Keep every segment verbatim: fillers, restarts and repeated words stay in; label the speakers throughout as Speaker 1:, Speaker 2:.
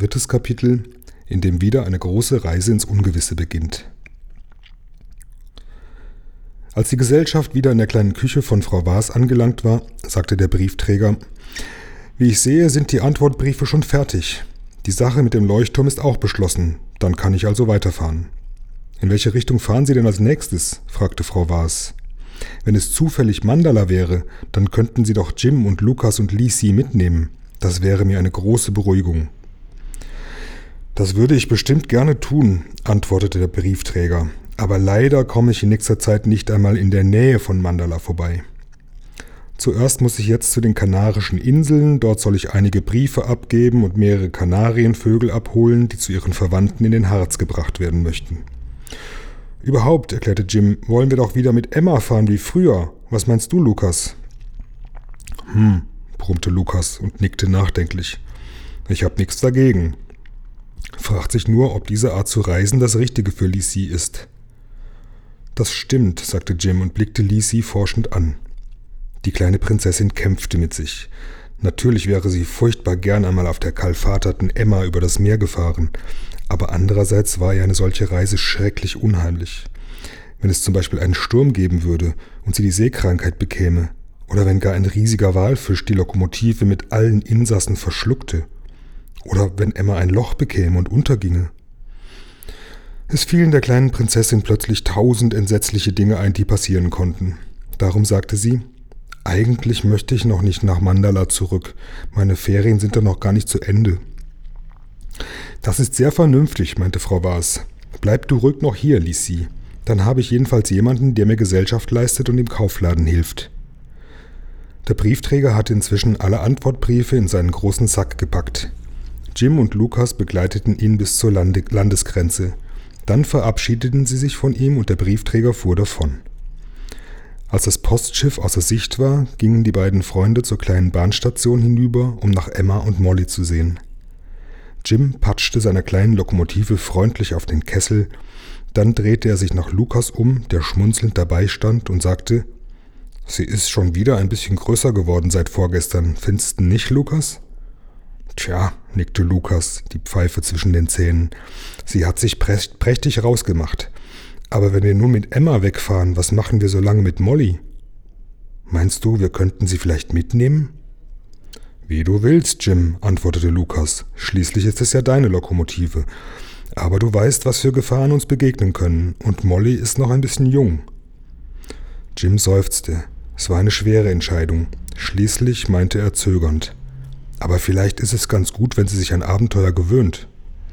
Speaker 1: drittes Kapitel, in dem wieder eine große Reise ins Ungewisse beginnt. Als die Gesellschaft wieder in der kleinen Küche von Frau Waas angelangt war, sagte der Briefträger: »Wie ich sehe, sind die Antwortbriefe schon fertig. Die Sache mit dem Leuchtturm ist auch beschlossen. Dann kann ich also weiterfahren.« »In welche Richtung fahren Sie denn als nächstes?« fragte Frau Waas. »Wenn es zufällig Mandala wäre, dann könnten Sie doch Jim und Lukas und Lisi mitnehmen. Das wäre mir eine große Beruhigung.« »Das würde ich bestimmt gerne tun«, antwortete der Briefträger. »Aber leider komme ich in nächster Zeit nicht einmal in der Nähe von Mandala vorbei. Zuerst muss ich jetzt zu den Kanarischen Inseln, dort soll ich einige Briefe abgeben und mehrere Kanarienvögel abholen, die zu ihren Verwandten in den Harz gebracht werden möchten.« »Überhaupt«, erklärte Jim, »wollen wir doch wieder mit Emma fahren wie früher. Was meinst du, Lukas?« »Hm«, brummte Lukas und nickte nachdenklich. »Ich hab nichts dagegen. Fragt sich nur, ob diese Art zu reisen das Richtige für Lisi ist.« »Das stimmt«, sagte Jim und blickte Lisi forschend an. Die kleine Prinzessin kämpfte mit sich. Natürlich wäre sie furchtbar gern einmal auf der kalfaterten Emma über das Meer gefahren, aber andererseits war ihr eine solche Reise schrecklich unheimlich. Wenn es zum Beispiel einen Sturm geben würde und sie die Seekrankheit bekäme, oder wenn gar ein riesiger Walfisch die Lokomotive mit allen Insassen verschluckte, oder wenn Emma ein Loch bekäme und unterginge. Es fielen der kleinen Prinzessin plötzlich tausend entsetzliche Dinge ein, die passieren konnten. Darum sagte sie: »Eigentlich möchte ich noch nicht nach Mandala zurück. Meine Ferien sind doch noch gar nicht zu Ende.« »Das ist sehr vernünftig«, meinte Frau Waas. »Bleib du ruhig noch hier, Lisi. Dann habe ich jedenfalls jemanden, der mir Gesellschaft leistet und im Kaufladen hilft.« Der Briefträger hatte inzwischen alle Antwortbriefe in seinen großen Sack gepackt. Jim und Lukas begleiteten ihn bis zur Lande- Landesgrenze. Dann verabschiedeten sie sich von ihm und der Briefträger fuhr davon. Als das Postschiff außer Sicht war, gingen die beiden Freunde zur kleinen Bahnstation hinüber, um nach Emma und Molly zu sehen. Jim patschte seiner kleinen Lokomotive freundlich auf den Kessel, dann drehte er sich nach Lukas um, der schmunzelnd dabei stand, und sagte: »Sie ist schon wieder ein bisschen größer geworden seit vorgestern, findest du nicht, Lukas?« »Tja«, nickte Lukas, die Pfeife zwischen den Zähnen, »sie hat sich prächtig rausgemacht. Aber wenn wir nun mit Emma wegfahren, was machen wir so lange mit Molly? Meinst du, wir könnten sie vielleicht mitnehmen?« »Wie du willst, Jim«, antwortete Lukas. »Schließlich ist es ja deine Lokomotive. Aber du weißt, was für Gefahren uns begegnen können, und Molly ist noch ein bisschen jung.« Jim seufzte. Es war eine schwere Entscheidung. Schließlich meinte er zögernd: »Aber vielleicht ist es ganz gut, wenn sie sich an Abenteuer gewöhnt.«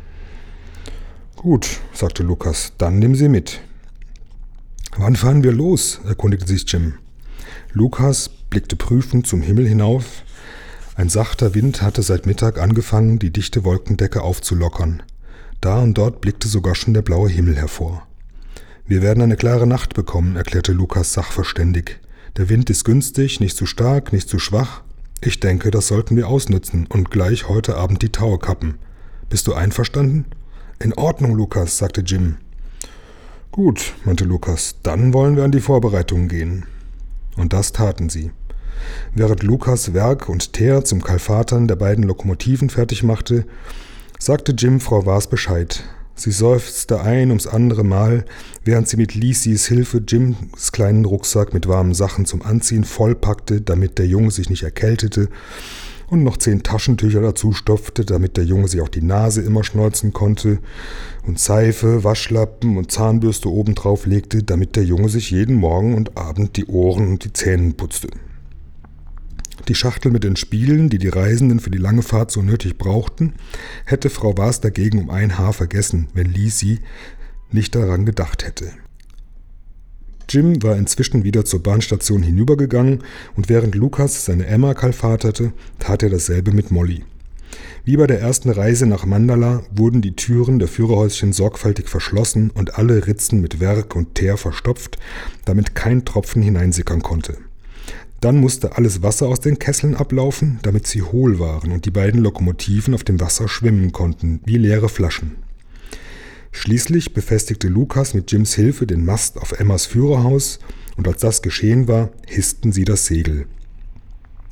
Speaker 1: »Gut«, sagte Lukas, »dann nimm sie mit.« »Wann fahren wir los?«, erkundigte sich Jim. Lukas blickte prüfend zum Himmel hinauf. Ein sachter Wind hatte seit Mittag angefangen, die dichte Wolkendecke aufzulockern. Da und dort blickte sogar schon der blaue Himmel hervor. »Wir werden eine klare Nacht bekommen«, erklärte Lukas sachverständig. »Der Wind ist günstig, nicht zu stark, nicht zu schwach. Ich denke, das sollten wir ausnutzen und gleich heute Abend die Taue kappen. Bist du einverstanden?« »In Ordnung, Lukas«, sagte Jim. »Gut«, meinte Lukas, »dann wollen wir an die Vorbereitungen gehen.« Und das taten sie. Während Lukas Werk und Teer zum Kalfatern der beiden Lokomotiven fertig machte, sagte Jim Frau Waas Bescheid. Sie seufzte ein ums andere Mal, während sie mit Lisis Hilfe Jims kleinen Rucksack mit warmen Sachen zum Anziehen vollpackte, damit der Junge sich nicht erkältete, und noch zehn Taschentücher dazu stopfte, damit der Junge sich auch die Nase immer schneuzen konnte, und Seife, Waschlappen und Zahnbürste obendrauf legte, damit der Junge sich jeden Morgen und Abend die Ohren und die Zähne putzte. Die Schachtel mit den Spielen, die die Reisenden für die lange Fahrt so nötig brauchten, hätte Frau Waas dagegen um ein Haar vergessen, wenn Lisi nicht daran gedacht hätte. Jim war inzwischen wieder zur Bahnstation hinübergegangen, und während Lukas seine Emma kalfaterte, tat er dasselbe mit Molly. Wie bei der ersten Reise nach Mandala wurden die Türen der Führerhäuschen sorgfältig verschlossen und alle Ritzen mit Werg und Teer verstopft, damit kein Tropfen hineinsickern konnte. Dann musste alles Wasser aus den Kesseln ablaufen, damit sie hohl waren und die beiden Lokomotiven auf dem Wasser schwimmen konnten, wie leere Flaschen. Schließlich befestigte Lukas mit Jims Hilfe den Mast auf Emmas Führerhaus, und als das geschehen war, hissten sie das Segel.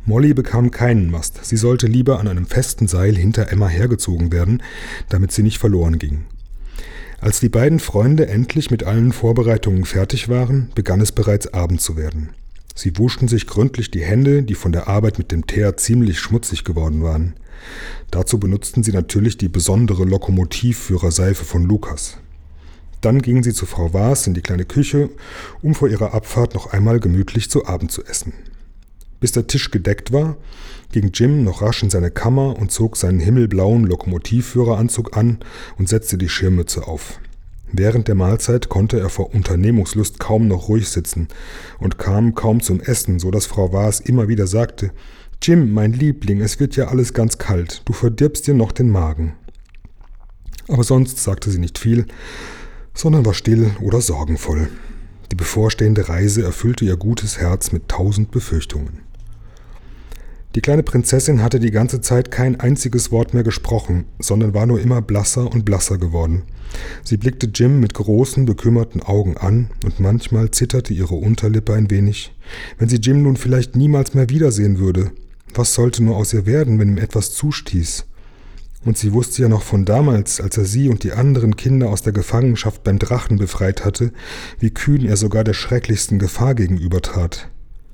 Speaker 1: Molly bekam keinen Mast, sie sollte lieber an einem festen Seil hinter Emma hergezogen werden, damit sie nicht verloren ging. Als die beiden Freunde endlich mit allen Vorbereitungen fertig waren, begann es bereits Abend zu werden. Sie wuschen sich gründlich die Hände, die von der Arbeit mit dem Teer ziemlich schmutzig geworden waren. Dazu benutzten sie natürlich die besondere Lokomotivführerseife von Lukas. Dann gingen sie zu Frau Waas in die kleine Küche, um vor ihrer Abfahrt noch einmal gemütlich zu Abend zu essen. Bis der Tisch gedeckt war, ging Jim noch rasch in seine Kammer und zog seinen himmelblauen Lokomotivführeranzug an und setzte die Schirmmütze auf. Während der Mahlzeit konnte er vor Unternehmungslust kaum noch ruhig sitzen und kam kaum zum Essen, so dass Frau Waas immer wieder sagte: »Jim, mein Liebling, es wird ja alles ganz kalt, du verdirbst dir noch den Magen.« Aber sonst sagte sie nicht viel, sondern war still oder sorgenvoll. Die bevorstehende Reise erfüllte ihr gutes Herz mit tausend Befürchtungen. Die kleine Prinzessin hatte die ganze Zeit kein einziges Wort mehr gesprochen, sondern war nur immer blasser und blasser geworden. Sie blickte Jim mit großen, bekümmerten Augen an und manchmal zitterte ihre Unterlippe ein wenig. Wenn sie Jim nun vielleicht niemals mehr wiedersehen würde, was sollte nur aus ihr werden, wenn ihm etwas zustieß? Und sie wusste ja noch von damals, als er sie und die anderen Kinder aus der Gefangenschaft beim Drachen befreit hatte, wie kühn er sogar der schrecklichsten Gefahr gegenübertrat.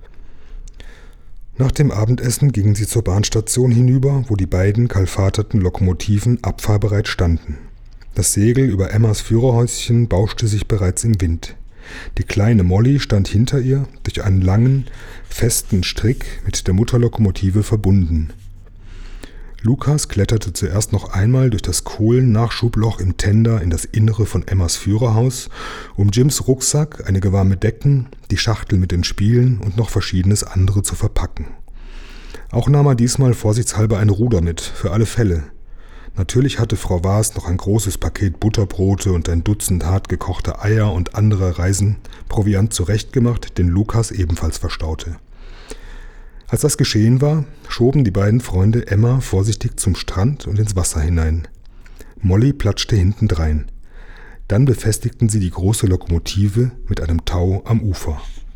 Speaker 1: Nach dem Abendessen gingen sie zur Bahnstation hinüber, wo die beiden kalfaterten Lokomotiven abfahrbereit standen. Das Segel über Emmas Führerhäuschen bauschte sich bereits im Wind. Die kleine Molly stand hinter ihr, durch einen langen, festen Strick mit der Mutterlokomotive verbunden. Lukas kletterte zuerst noch einmal durch das Kohlennachschubloch im Tender in das Innere von Emmas Führerhaus, um Jims Rucksack, einige warme Decken, die Schachtel mit den Spielen und noch verschiedenes andere zu verpacken. Auch nahm er diesmal vorsichtshalber ein Ruder mit, für alle Fälle. Natürlich hatte Frau Waas noch ein großes Paket Butterbrote und ein Dutzend hart gekochte Eier und andere Reisenproviant zurechtgemacht, den Lukas ebenfalls verstaute. Als das geschehen war, schoben die beiden Freunde Emma vorsichtig zum Strand und ins Wasser hinein. Molly platschte hintendrein. Dann befestigten sie die große Lokomotive mit einem Tau am Ufer.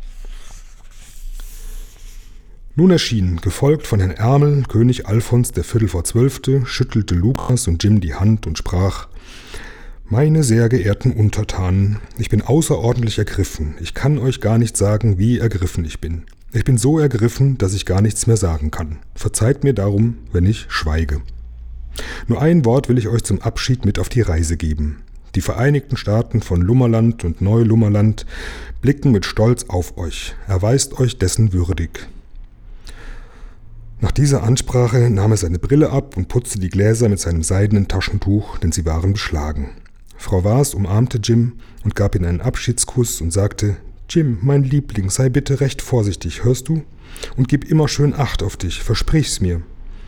Speaker 1: Nun erschien, gefolgt von Herrn Ärmel, König Alfons der Viertel vor Zwölfte, schüttelte Lukas und Jim die Hand und sprach: »Meine sehr geehrten Untertanen, ich bin außerordentlich ergriffen. Ich kann euch gar nicht sagen, wie ergriffen ich bin. Ich bin so ergriffen, dass ich gar nichts mehr sagen kann. Verzeiht mir darum, wenn ich schweige. Nur ein Wort will ich euch zum Abschied mit auf die Reise geben. Die Vereinigten Staaten von Lummerland und Neu-Lummerland blicken mit Stolz auf euch. Erweist euch dessen würdig.« Nach dieser Ansprache nahm er seine Brille ab und putzte die Gläser mit seinem seidenen Taschentuch, denn sie waren beschlagen. Frau Waas umarmte Jim und gab ihm einen Abschiedskuss und sagte: »Jim, mein Liebling, sei bitte recht vorsichtig, hörst du? Und gib immer schön Acht auf dich, versprich's mir.«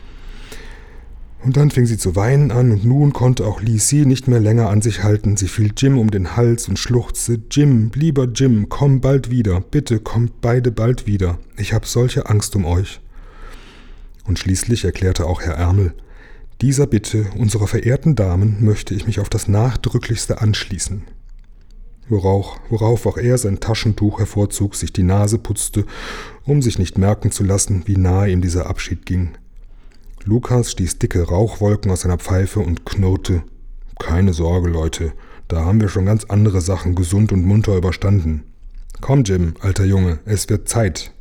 Speaker 1: Und dann fing sie zu weinen an und nun konnte auch Lisi nicht mehr länger an sich halten. Sie fiel Jim um den Hals und schluchzte: »Jim, lieber Jim, komm bald wieder, bitte kommt beide bald wieder. Ich hab solche Angst um euch.« Und schließlich erklärte auch Herr Ärmel: »Dieser Bitte unserer verehrten Damen möchte ich mich auf das Nachdrücklichste anschließen.« Worauf, worauf auch er sein Taschentuch hervorzog, sich die Nase putzte, um sich nicht merken zu lassen, wie nahe ihm dieser Abschied ging. Lukas stieß dicke Rauchwolken aus seiner Pfeife und knurrte: »Keine Sorge, Leute, da haben wir schon ganz andere Sachen gesund und munter überstanden. Komm, Jim, alter Junge, es wird Zeit.«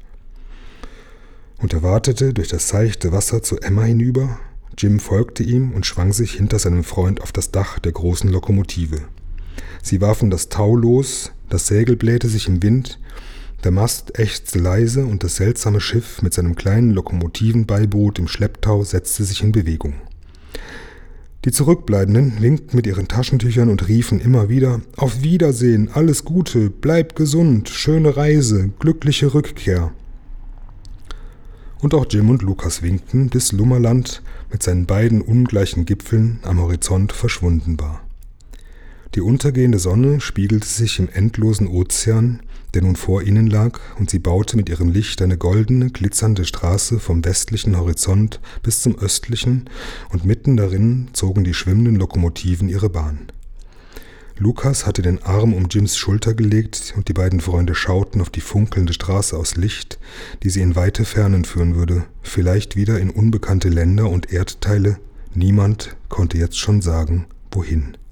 Speaker 1: Und er watete durch das seichte Wasser zu Emma hinüber. Jim folgte ihm und schwang sich hinter seinem Freund auf das Dach der großen Lokomotive. Sie warfen das Tau los, das Segel blähte sich im Wind, der Mast ächzte leise und das seltsame Schiff mit seinem kleinen Lokomotivenbeiboot im Schlepptau setzte sich in Bewegung. Die Zurückbleibenden winkten mit ihren Taschentüchern und riefen immer wieder: »Auf Wiedersehen, alles Gute, bleibt gesund, schöne Reise, glückliche Rückkehr.« Und auch Jim und Lukas winkten, bis Lummerland mit seinen beiden ungleichen Gipfeln am Horizont verschwunden war. Die untergehende Sonne spiegelte sich im endlosen Ozean, der nun vor ihnen lag, und sie baute mit ihrem Licht eine goldene, glitzernde Straße vom westlichen Horizont bis zum östlichen, und mitten darin zogen die schwimmenden Lokomotiven ihre Bahn. Lukas hatte den Arm um Jims Schulter gelegt und die beiden Freunde schauten auf die funkelnde Straße aus Licht, die sie in weite Fernen führen würde, vielleicht wieder in unbekannte Länder und Erdteile. Niemand konnte jetzt schon sagen, wohin.